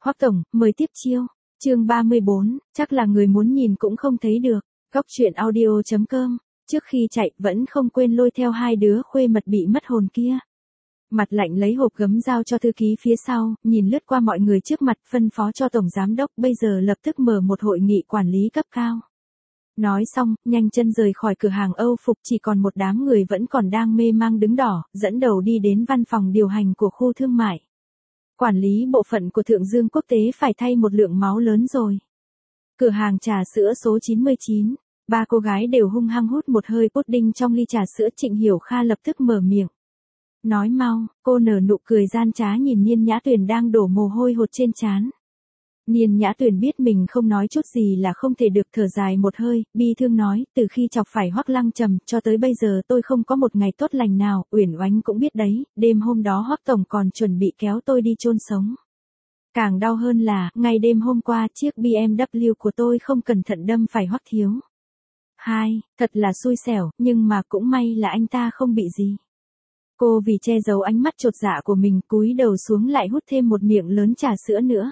Hoắc tổng, mời tiếp chiêu. Chương 34, chắc là người muốn nhìn cũng không thấy được. Góc truyện audio.com. Trước khi chạy, vẫn không quên lôi theo hai đứa khuê mật bị mất hồn kia. Mặt lạnh lấy hộp gấm giao cho thư ký phía sau, nhìn lướt qua mọi người trước mặt, phân phó cho tổng giám đốc bây giờ lập tức mở một hội nghị quản lý cấp cao. Nói xong, nhanh chân rời khỏi cửa hàng Âu phục, chỉ còn một đám người vẫn còn đang mê mang đứng đỏ, dẫn đầu đi đến văn phòng điều hành của khu thương mại. Quản lý bộ phận của Thượng Dương Quốc tế phải thay một lượng máu lớn rồi. Cửa hàng trà sữa số 99, ba cô gái đều hung hăng hút một hơi pudding trong ly trà sữa. Trịnh Hiểu Kha lập tức mở miệng. Nói mau, cô nở nụ cười gian trá nhìn Niên Nhã Tuyền đang đổ mồ hôi hột trên trán. Niên Nhã Tuyền biết mình không nói chút gì là không thể được, thở dài một hơi, bi thương nói, từ khi chọc phải Hoắc Lăng Trầm cho tới bây giờ tôi không có một ngày tốt lành nào. Uyển Oánh cũng biết đấy, đêm hôm đó Hoắc tổng còn chuẩn bị kéo tôi đi chôn sống. Càng đau hơn là, ngày đêm hôm qua chiếc BMW của tôi không cẩn thận đâm phải Hoắc thiếu. Thật là xui xẻo, nhưng mà cũng may là anh ta không bị gì. Cô vì che giấu ánh mắt chột dạ của mình, cúi đầu xuống lại hút thêm một miệng lớn trà sữa nữa.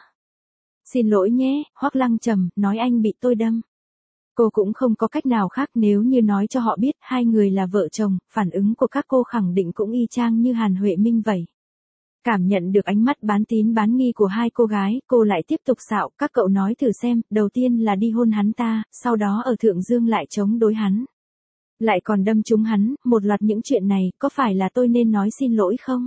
Xin lỗi nhé, Hoắc Lăng Trầm, nói anh bị tôi đâm. Cô cũng không có cách nào khác, nếu như nói cho họ biết hai người là vợ chồng, phản ứng của các cô khẳng định cũng y chang như Hàn Huệ Minh vậy. Cảm nhận được ánh mắt bán tín bán nghi của hai cô gái, cô lại tiếp tục xạo, các cậu nói thử xem, đầu tiên là đi hôn hắn ta, sau đó ở Thượng Dương lại chống đối hắn. Lại còn đâm trúng hắn, một loạt những chuyện này, có phải là tôi nên nói xin lỗi không?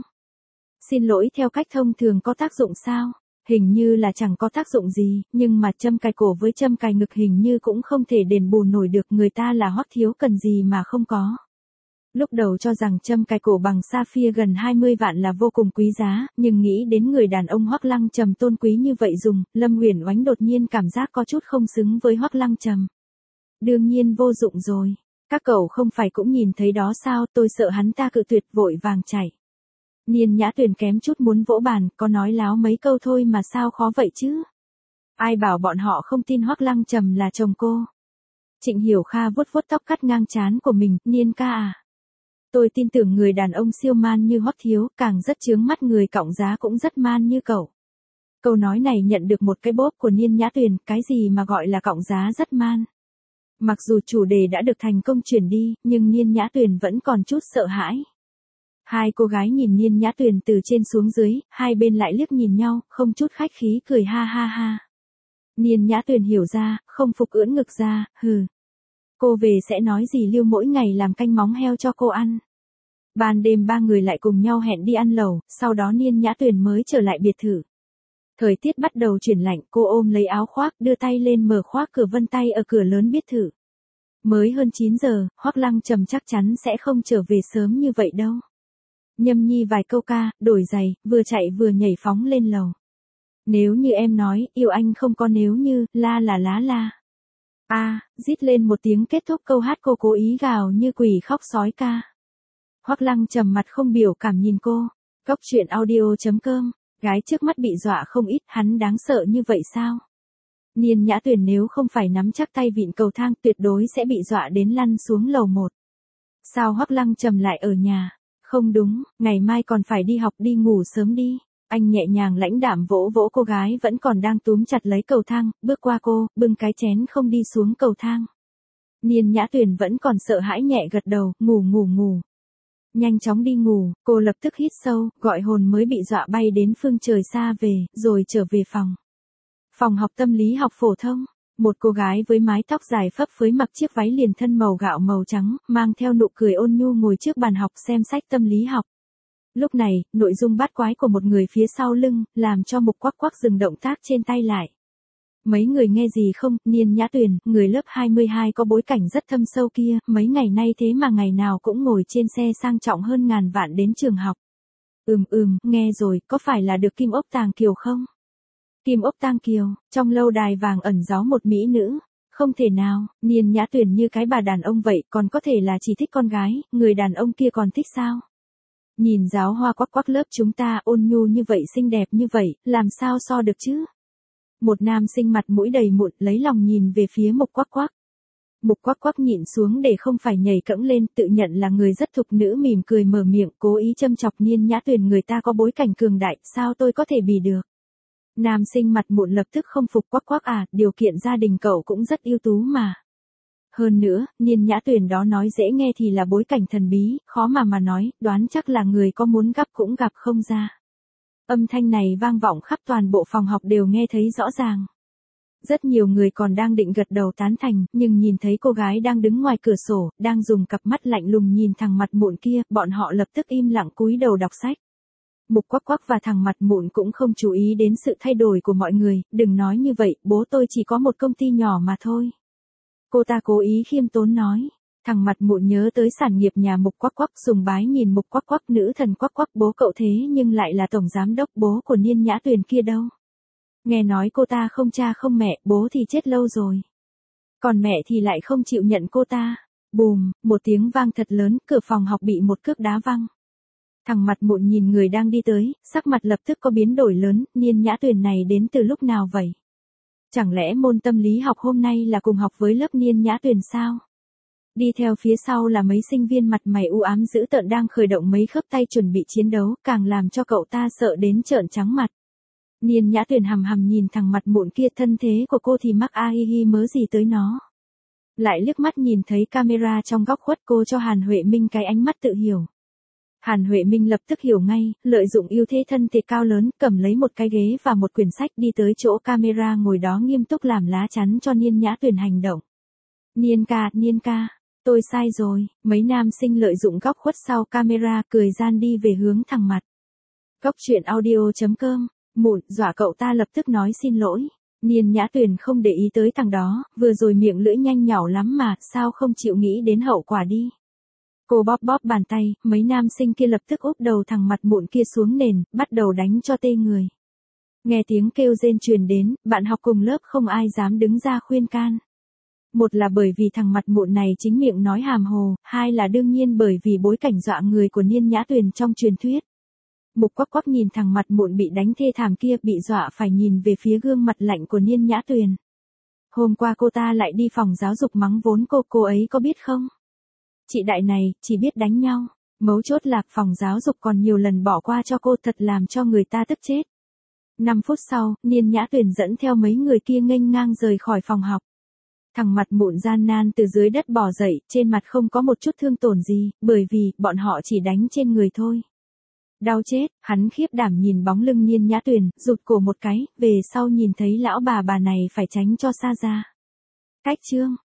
Xin lỗi theo cách thông thường có tác dụng sao? Hình như là chẳng có tác dụng gì, nhưng mà châm cài cổ với châm cài ngực hình như cũng không thể đền bù nổi được, người ta là Hoắc thiếu cần gì mà không có. Lúc đầu cho rằng châm cài cổ bằng sapphire gần 20 vạn là vô cùng quý giá, nhưng nghĩ đến người đàn ông Hoắc Lăng Trầm tôn quý như vậy dùng, Lâm Uyển Oánh đột nhiên cảm giác có chút không xứng với Hoắc Lăng Trầm. Đương nhiên vô dụng rồi. Các cậu không phải cũng nhìn thấy đó sao, tôi sợ hắn ta cự tuyệt vội vàng chạy. Niên Nhã Tuyền kém chút muốn vỗ bàn, có nói láo mấy câu thôi mà sao khó vậy chứ? Ai bảo bọn họ không tin Hoắc Lăng Trầm là chồng cô? Trịnh Hiểu Kha vuốt vuốt tóc cắt ngang trán của mình, Niên ca à. Tôi tin tưởng người đàn ông siêu man như Hoắc thiếu, càng rất chướng mắt người cọng giá cũng rất man như cậu. Câu nói này nhận được một cái bóp của Niên Nhã Tuyền, cái gì mà gọi là cọng giá rất man. Mặc dù chủ đề đã được thành công chuyển đi, nhưng Niên Nhã Tuyền vẫn còn chút sợ hãi. Hai cô gái nhìn Niên Nhã Tuyền từ trên xuống dưới, hai bên lại liếc nhìn nhau, không chút khách khí cười ha ha ha. Niên Nhã Tuyền hiểu ra, không phục ưỡn ngực ra, hừ. Cô về sẽ nói gì Lưu mỗi ngày làm canh móng heo cho cô ăn. Ban đêm ba người lại cùng nhau hẹn đi ăn lẩu, sau đó Niên Nhã Tuyền mới trở lại biệt thự. Thời tiết bắt đầu chuyển lạnh, cô ôm lấy áo khoác, đưa tay lên mở khoác cửa vân tay ở cửa lớn biệt thự. Mới hơn 9 giờ, Hoắc Lăng Trầm chắc chắn sẽ không trở về sớm như vậy đâu. Nhâm nhi vài câu ca, đổi giày, vừa chạy vừa nhảy phóng lên lầu. Nếu như em nói, yêu anh không có nếu như, la là lá la. Rít lên một tiếng kết thúc câu hát, cô cố ý gào như quỷ khóc sói ca. Hoắc Lăng Trầm mặt không biểu cảm nhìn cô. Góc truyện audio.com. Gái trước mắt bị dọa không ít, hắn đáng sợ như vậy sao? Niên Nhã Tuyền nếu không phải nắm chắc tay vịn cầu thang tuyệt đối sẽ bị dọa đến lăn xuống lầu 1. Sao Hoắc Lăng Trầm lại ở nhà? Không đúng, ngày mai còn phải đi học, đi ngủ sớm đi. Anh nhẹ nhàng lãnh đạm vỗ vỗ cô gái vẫn còn đang túm chặt lấy cầu thang, bước qua cô, bưng cái chén không đi xuống cầu thang. Niên Nhã Tuyền vẫn còn sợ hãi nhẹ gật đầu, ngủ. Nhanh chóng đi ngủ, cô lập tức hít sâu, gọi hồn mới bị dọa bay đến phương trời xa về, rồi trở về phòng. Phòng học tâm lý học phổ thông, một cô gái với mái tóc dài phấp phới mặc chiếc váy liền thân màu gạo màu trắng, mang theo nụ cười ôn nhu ngồi trước bàn học xem sách tâm lý học. Lúc này, nội dung bát quái của một người phía sau lưng, làm cho Mục Quắc Quắc dừng động tác trên tay lại. Mấy người nghe gì không, Niên Nhã Tuyền, người lớp 22 có bối cảnh rất thâm sâu kia, mấy ngày nay thế mà ngày nào cũng ngồi trên xe sang trọng hơn ngàn vạn đến trường học. Nghe rồi, có phải là được Kim Ốc Tàng Kiều không? Kim Ốc Tàng Kiều, trong lâu đài vàng ẩn gió một mỹ nữ. Không thể nào, Niên Nhã Tuyền như cái bà đàn ông vậy, còn có thể là chỉ thích con gái, người đàn ông kia còn thích sao? Nhìn giáo hoa Quắc Quắc lớp chúng ta ôn nhu như vậy, xinh đẹp như vậy, làm sao so được chứ? Một nam sinh mặt mũi đầy mụn lấy lòng nhìn về phía Mục Quắc Quắc. Mục Quắc Quắc nhịn xuống để không phải nhảy cẫng lên, tự nhận là người rất thục nữ, mỉm cười mở miệng, cố ý châm chọc Niên Nhã Tuyền, người ta có bối cảnh cường đại, sao tôi có thể bì được? Nam sinh mặt mụn lập tức không phục, quắc quắc à, điều kiện gia đình cậu cũng rất ưu tú mà. Hơn nữa, Niên Nhã Tuyền đó nói dễ nghe thì là bối cảnh thần bí, khó mà nói, đoán chắc là người có muốn gặp cũng gặp không ra. Âm thanh này vang vọng khắp toàn bộ phòng học đều nghe thấy rõ ràng. Rất nhiều người còn đang định gật đầu tán thành, nhưng nhìn thấy cô gái đang đứng ngoài cửa sổ, đang dùng cặp mắt lạnh lùng nhìn thằng mặt mụn kia, bọn họ lập tức im lặng cúi đầu đọc sách. Mục Quắc Quắc và thằng mặt mụn cũng không chú ý đến sự thay đổi của mọi người, đừng nói như vậy, bố tôi chỉ có một công ty nhỏ mà thôi. Cô ta cố ý khiêm tốn nói. Thằng mặt mụn nhớ tới sản nghiệp nhà Mục Quắc Quắc, sùng bái nhìn Mục Quắc Quắc, nữ thần Quắc Quắc, bố cậu thế nhưng lại là tổng giám đốc, bố của Niên Nhã Tuyền kia đâu. Nghe nói cô ta không cha không mẹ, bố thì chết lâu rồi. Còn mẹ thì lại không chịu nhận cô ta. Bùm, một tiếng vang thật lớn, cửa phòng học bị một cước đá văng. Thằng mặt mụn nhìn người đang đi tới, sắc mặt lập tức có biến đổi lớn, Niên Nhã Tuyền này đến từ lúc nào vậy? Chẳng lẽ môn tâm lý học hôm nay là cùng học với lớp Niên Nhã Tuyền sao? Đi theo phía sau là mấy sinh viên mặt mày u ám dữ tợn đang khởi động mấy khớp tay chuẩn bị chiến đấu, càng làm cho cậu ta sợ đến trợn trắng mặt. Niên Nhã Tuyền hầm hầm nhìn thằng mặt mụn kia, thân thế của cô thì mắc hi mớ gì tới nó. Lại liếc mắt nhìn thấy camera trong góc khuất, cô cho Hàn Huệ Minh cái ánh mắt tự hiểu. Hàn Huệ Minh lập tức hiểu ngay, lợi dụng ưu thế thân thể cao lớn, cầm lấy một cái ghế và một quyển sách đi tới chỗ camera ngồi đó nghiêm túc làm lá chắn cho Niên Nhã Tuyền hành động. Niên ca, tôi sai rồi, mấy nam sinh lợi dụng góc khuất sau camera cười gian đi về hướng thằng mặt. Góc truyện audio.com, mụn, dọa cậu ta lập tức nói xin lỗi. Niên Nhã Tuyền không để ý tới thằng đó, vừa rồi miệng lưỡi nhanh nhỏ lắm mà, sao không chịu nghĩ đến hậu quả đi. Cô bóp bóp bàn tay, mấy nam sinh kia lập tức úp đầu thằng mặt mụn kia xuống nền, bắt đầu đánh cho tê người. Nghe tiếng kêu rên truyền đến, bạn học cùng lớp không ai dám đứng ra khuyên can. Một là bởi vì thằng mặt mụn này chính miệng nói hàm hồ, hai là đương nhiên bởi vì bối cảnh dọa người của Niên Nhã Tuyền trong truyền thuyết. Mục Quắc Quắc nhìn thằng mặt mụn bị đánh thê thảm kia, bị dọa phải nhìn về phía gương mặt lạnh của Niên Nhã Tuyền. Hôm qua cô ta lại đi phòng giáo dục mắng vốn cô ấy có biết không? Chị đại này, chỉ biết đánh nhau. Mấu chốt là phòng giáo dục còn nhiều lần bỏ qua cho cô, thật làm cho người ta tức chết. 5 phút sau, Niên Nhã Tuyền dẫn theo mấy người kia nghênh ngang rời khỏi phòng học. Thằng mặt mụn gian nan từ dưới đất bò dậy, trên mặt không có một chút thương tổn gì, bởi vì bọn họ chỉ đánh trên người thôi. Đau chết, hắn khiếp đảm nhìn bóng lưng Niên Nhã Tuyền, rụt cổ một cái, về sau nhìn thấy lão bà này phải tránh cho xa ra. Cách chương